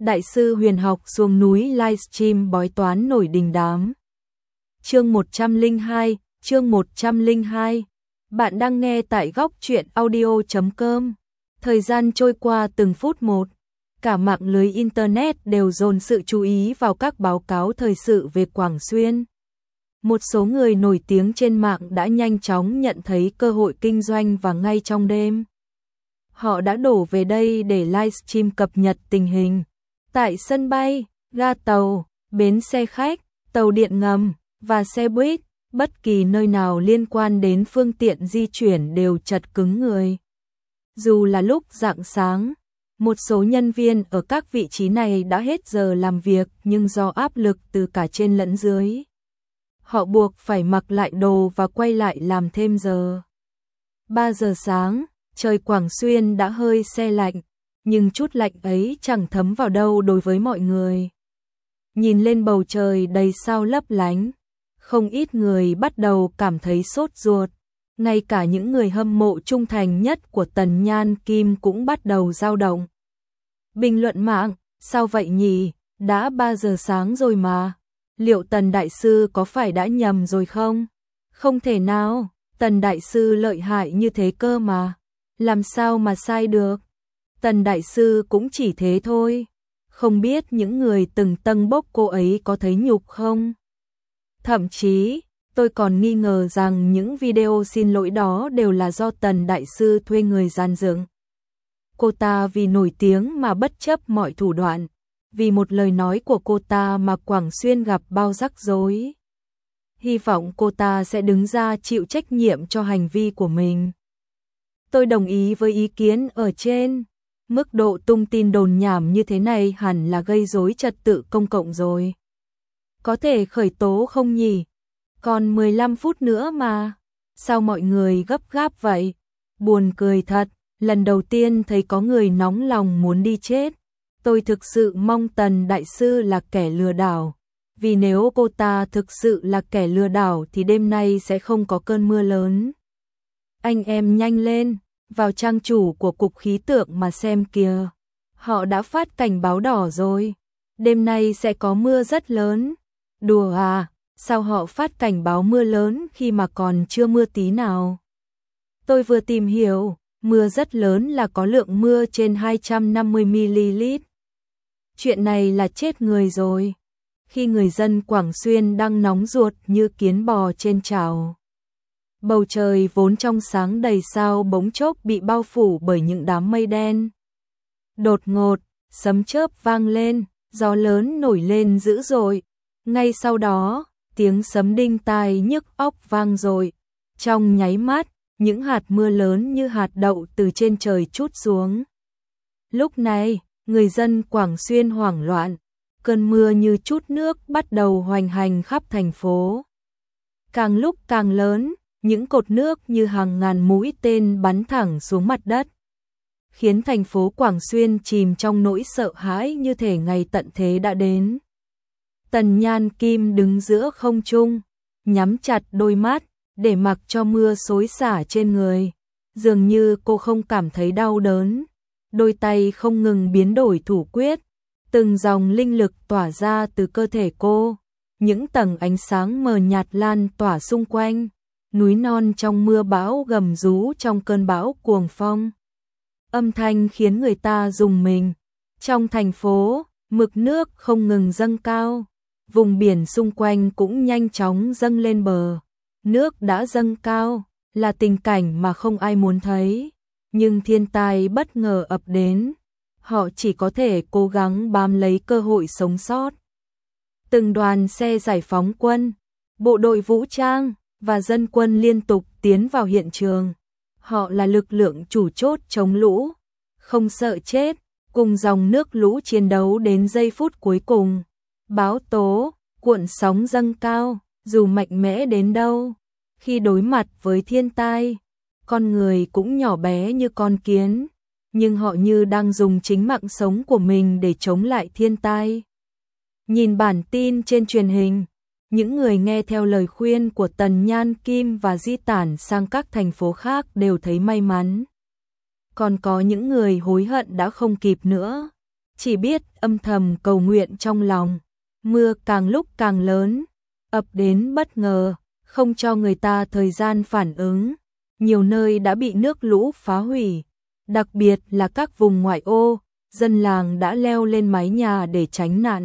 Đại sư huyền học xuống núi livestream bói toán nổi đình đám. Chương 102. Bạn đang nghe tại góc truyện audio.com. Thời gian trôi qua từng phút một, cả mạng lưới internet đều dồn sự chú ý vào các báo cáo thời sự về Quảng Xuyên. Một số người nổi tiếng trên mạng đã nhanh chóng nhận thấy cơ hội kinh doanh và ngay trong đêm, họ đã đổ về đây để livestream cập nhật tình hình. Tại sân bay, ga tàu, bến xe khách, tàu điện ngầm và xe buýt, bất kỳ nơi nào liên quan đến phương tiện di chuyển đều chật cứng người. Dù là lúc rạng sáng, một số nhân viên ở các vị trí này đã hết giờ làm việc, nhưng do áp lực từ cả trên lẫn dưới, họ buộc phải mặc lại đồ và quay lại làm thêm giờ. 3 giờ sáng, trời Quảng Xuyên đã hơi se lạnh, nhưng chút lạnh ấy chẳng thấm vào đâu đối với mọi người. Nhìn lên bầu trời đầy sao lấp lánh, không ít người bắt đầu cảm thấy sốt ruột. Ngay cả những người hâm mộ trung thành nhất của Tần Nhan Kim cũng bắt đầu dao động. Bình luận mạng, sao vậy nhỉ, đã 3 giờ sáng rồi mà. Liệu Tần Đại Sư có phải đã nhầm rồi không? Không thể nào, Tần Đại Sư lợi hại như thế cơ mà. Làm sao mà sai được? Tần Đại Sư cũng chỉ thế thôi. Không biết những người từng tâng bốc cô ấy có thấy nhục không? Thậm chí, tôi còn nghi ngờ rằng những video xin lỗi đó đều là do Tần Đại Sư thuê người gian dựng. Cô ta vì nổi tiếng mà bất chấp mọi thủ đoạn, vì một lời nói của cô ta mà Quảng Xuyên gặp bao rắc rối. Hy vọng cô ta sẽ đứng ra chịu trách nhiệm cho hành vi của mình. Tôi đồng ý với ý kiến ở trên. Mức độ tung tin đồn nhảm như thế này hẳn là gây rối trật tự công cộng rồi. Có thể khởi tố không nhỉ? Còn 15 phút nữa mà. Sao mọi người gấp gáp vậy? Buồn cười thật, lần đầu tiên thấy có người nóng lòng muốn đi chết. Tôi thực sự mong Tần Đại Sư là kẻ lừa đảo. Vì nếu cô ta thực sự là kẻ lừa đảo thì đêm nay sẽ không có cơn mưa lớn. Anh em nhanh lên, vào trang chủ của Cục Khí tượng mà xem kìa. Họ đã phát cảnh báo đỏ rồi. Đêm nay sẽ có mưa rất lớn. Đùa à, sao họ phát cảnh báo mưa lớn khi mà còn chưa mưa tí nào? Tôi vừa tìm hiểu, mưa rất lớn là có lượng mưa trên 250ml. Chuyện này là chết người rồi. Khi người dân Quảng Xuyên đang nóng ruột như kiến bò trên chảo. Bầu trời vốn trong sáng đầy sao bỗng chốc bị bao phủ bởi những đám mây đen. Đột ngột, sấm chớp vang lên, gió lớn nổi lên dữ dội. Ngay sau đó, tiếng sấm đinh tai nhức óc vang dội. Trong nháy mắt, những hạt mưa lớn như hạt đậu từ trên trời trút xuống. Lúc này, người dân Quảng Xuyên hoảng loạn. Cơn mưa như trút nước bắt đầu hoành hành khắp thành phố. Càng lúc càng lớn, những cột nước như hàng ngàn mũi tên bắn thẳng xuống mặt đất, khiến thành phố Quảng Xuyên chìm trong nỗi sợ hãi như thể ngày tận thế đã đến. Tần Nhan Kim đứng giữa không trung, nhắm chặt đôi mắt, để mặc cho mưa xối xả trên người. Dường như cô không cảm thấy đau đớn. Đôi tay không ngừng biến đổi thủ quyết. Từng dòng linh lực tỏa ra từ cơ thể cô. Những tầng ánh sáng mờ nhạt lan tỏa xung quanh. Núi non trong mưa bão gầm rú trong cơn bão cuồng phong. Âm thanh khiến người ta rùng mình. Trong thành phố, mực nước không ngừng dâng cao. Vùng biển xung quanh cũng nhanh chóng dâng lên bờ. Nước đã dâng cao, là tình cảnh mà không ai muốn thấy. Nhưng thiên tai bất ngờ ập đến. Họ chỉ có thể cố gắng bám lấy cơ hội sống sót. Từng đoàn xe giải phóng quân, bộ đội vũ trang và dân quân liên tục tiến vào hiện trường. Họ là lực lượng chủ chốt chống lũ, không sợ chết, cùng dòng nước lũ chiến đấu đến giây phút cuối cùng. Bão tố, cuộn sóng dâng cao, dù mạnh mẽ đến đâu, khi đối mặt với thiên tai, con người cũng nhỏ bé như con kiến, nhưng họ như đang dùng chính mạng sống của mình để chống lại thiên tai. Nhìn bản tin trên truyền hình, những người nghe theo lời khuyên của Tần Nhan Kim và di tản sang các thành phố khác đều thấy may mắn. Còn có những người hối hận đã không kịp nữa. chỉ biết âm thầm cầu nguyện trong lòng. Mưa càng lúc càng lớn, ập đến bất ngờ, không cho người ta thời gian phản ứng. Nhiều nơi đã bị nước lũ phá hủy, đặc biệt là các vùng ngoại ô, dân làng đã leo lên mái nhà để tránh nạn.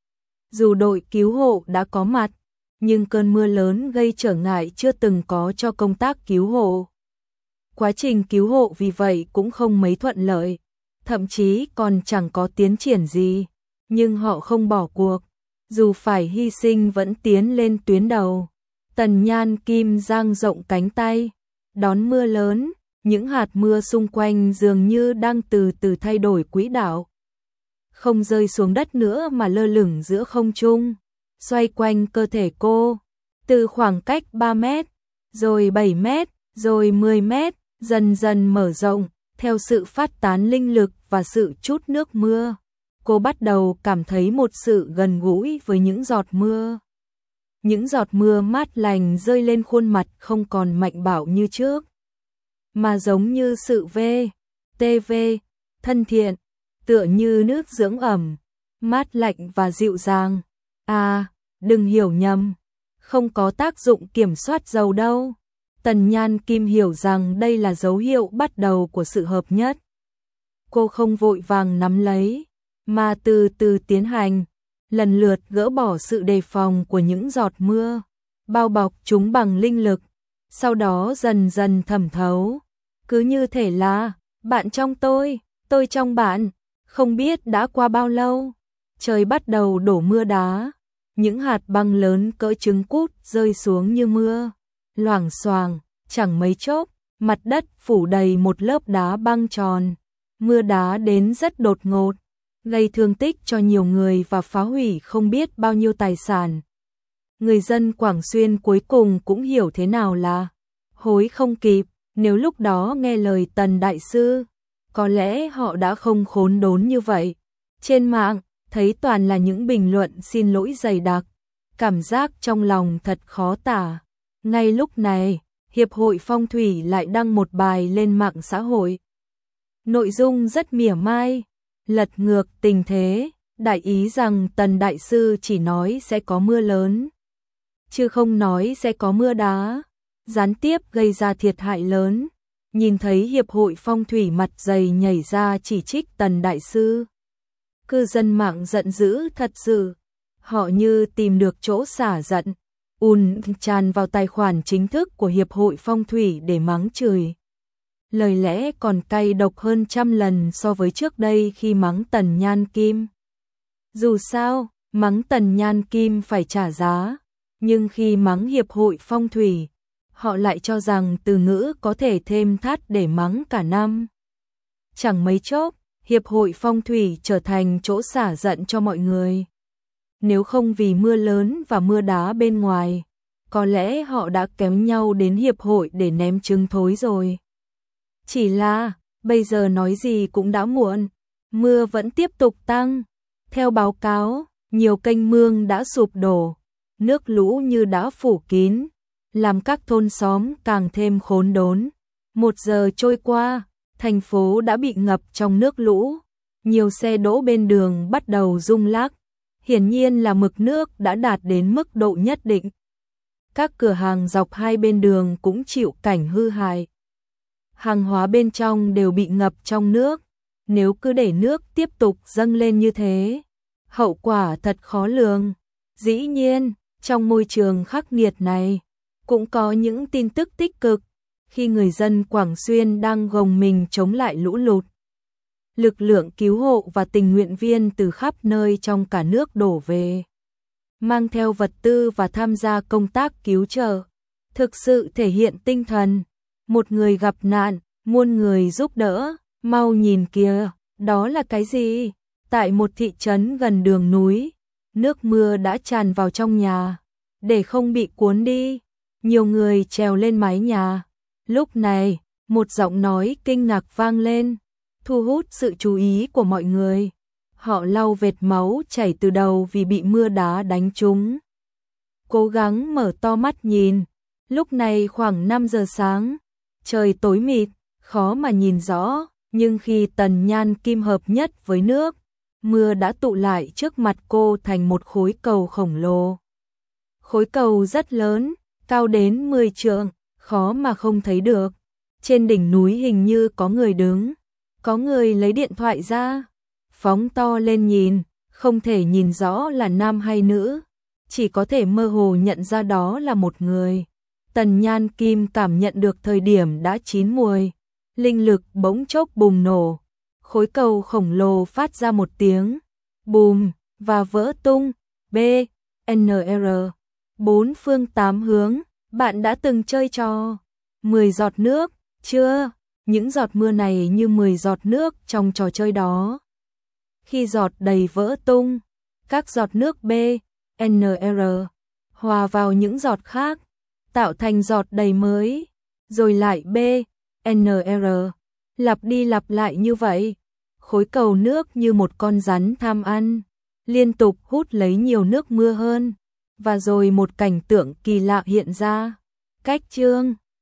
Dù đội cứu hộ đã có mặt, nhưng cơn mưa lớn gây trở ngại chưa từng có cho công tác cứu hộ. Quá trình cứu hộ vì vậy cũng không mấy thuận lợi, thậm chí còn chẳng có tiến triển gì, nhưng họ không bỏ cuộc, dù phải hy sinh vẫn tiến lên tuyến đầu. Tần Nhan Kim dang rộng cánh tay, đón mưa lớn, những hạt mưa xung quanh dường như đang từ từ thay đổi quỹ đạo. Không rơi xuống đất nữa mà lơ lửng giữa không trung, xoay quanh cơ thể cô, từ khoảng cách 3 mét, rồi 7 mét, rồi 10 mét, dần dần mở rộng, theo sự phát tán linh lực và sự trút nước mưa. Cô bắt đầu cảm thấy một sự gần gũi với những giọt mưa. Những giọt mưa mát lành rơi lên khuôn mặt không còn mạnh bạo như trước, mà giống như sự v.t.v. thân thiện, tựa như nước dưỡng ẩm, mát lạnh và dịu dàng. À, đừng hiểu nhầm, không có tác dụng kiểm soát dầu đâu. Tần Nhan Kim hiểu rằng đây là dấu hiệu bắt đầu của sự hợp nhất. Cô không vội vàng nắm lấy, mà từ từ tiến hành, lần lượt gỡ bỏ sự đề phòng của những giọt mưa, bao bọc chúng bằng linh lực, sau đó dần dần thẩm thấu. Cứ như thể là, bạn trong tôi trong bạn. Không biết đã qua bao lâu, trời bắt đầu đổ mưa đá, những hạt băng lớn cỡ trứng cút rơi xuống như mưa, loảng xoảng, chẳng mấy chốc, mặt đất phủ đầy một lớp đá băng tròn. Mưa đá đến rất đột ngột, gây thương tích cho nhiều người và phá hủy không biết bao nhiêu tài sản. Người dân Quảng Xuyên cuối cùng cũng hiểu thế nào là hối không kịp, nếu lúc đó nghe lời Tần Đại Sư, có lẽ họ đã không khốn đốn như vậy. Trên mạng, thấy toàn là những bình luận xin lỗi dày đặc, cảm giác trong lòng thật khó tả. Ngay lúc này, Hiệp hội Phong thủy lại đăng một bài lên mạng xã hội. Nội dung rất mỉa mai, lật ngược tình thế, đại ý rằng Tần Đại Sư chỉ nói sẽ có mưa lớn, chứ không nói sẽ có mưa đá, gián tiếp gây ra thiệt hại lớn. Nhìn thấy Hiệp hội Phong thủy mặt dày nhảy ra chỉ trích Tần Đại Sư, cư dân mạng giận dữ thật sự, họ như tìm được chỗ xả giận, tràn vào tài khoản chính thức của Hiệp hội Phong thủy để mắng chửi. Lời lẽ còn cay độc hơn trăm lần so với trước đây khi mắng Tần Nhan Kim. Dù sao, mắng Tần Nhan Kim phải trả giá, nhưng khi mắng Hiệp hội Phong thủy, họ lại cho rằng từ ngữ có thể thêm thắt để mắng cả năm. Chẳng mấy chốc, Hiệp hội Phong thủy trở thành chỗ xả giận cho mọi người. Nếu không vì mưa lớn và mưa đá bên ngoài, có lẽ họ đã kéo nhau đến Hiệp hội để ném trứng thối rồi. Chỉ là, bây giờ nói gì cũng đã muộn, mưa vẫn tiếp tục tăng. Theo báo cáo, nhiều kênh mương đã sụp đổ, nước lũ như đã phủ kín, làm các thôn xóm càng thêm khốn đốn. 1 giờ trôi qua, thành phố đã bị ngập trong nước lũ, nhiều xe đỗ bên đường bắt đầu rung lắc, hiển nhiên là mực nước đã đạt đến mức độ nhất định. Các cửa hàng dọc hai bên đường cũng chịu cảnh hư hại. Hàng hóa bên trong đều bị ngập trong nước, nếu cứ để nước tiếp tục dâng lên như thế, hậu quả thật khó lường. Dĩ nhiên, trong môi trường khắc nghiệt này, cũng có những tin tức tích cực, khi người dân Quảng Xuyên đang gồng mình chống lại lũ lụt. Lực lượng cứu hộ và tình nguyện viên từ khắp nơi trong cả nước đổ về, mang theo vật tư và tham gia công tác cứu trợ, thực sự thể hiện tinh thần. Một người gặp nạn, muôn người giúp đỡ, mau nhìn kìa, đó là cái gì? Tại một thị trấn gần đường núi, nước mưa đã tràn vào trong nhà, để không bị cuốn đi. Nhiều người trèo lên mái nhà. Lúc này, một giọng nói kinh ngạc vang lên, thu hút sự chú ý của mọi người. Họ lau vệt máu chảy từ đầu vì bị mưa đá đánh trúng. Cố gắng mở to mắt nhìn. Lúc này khoảng 5 giờ sáng, trời tối mịt, khó mà nhìn rõ, nhưng khi Tần Nhan Kim hợp nhất với nước, mưa đã tụ lại trước mặt cô thành một khối cầu khổng lồ. Khối cầu rất lớn, cao đến 10 trượng, khó mà không thấy được. Trên đỉnh núi hình như có người đứng, có người lấy điện thoại ra, phóng to lên nhìn, không thể nhìn rõ là nam hay nữ, chỉ có thể mơ hồ nhận ra đó là một người. Tần Nhan Kim cảm nhận được thời điểm đã chín muồi, linh lực bỗng chốc bùng nổ, khối cầu khổng lồ phát ra một tiếng bùm và vỡ tung. BNR 4 phương 8 hướng. Bạn đã từng chơi trò 10 giọt nước chưa? Những giọt mưa này như 10 giọt nước trong trò chơi đó. Khi giọt đầy vỡ tung, các giọt nước BNR hòa vào những giọt khác, tạo thành giọt đầy mới, rồi lại BNR, lặp đi lặp lại như vậy. Khối cầu nước như một con rắn tham ăn, liên tục hút lấy nhiều nước mưa hơn. Và rồi một cảnh tượng kỳ lạ hiện ra. Cách chương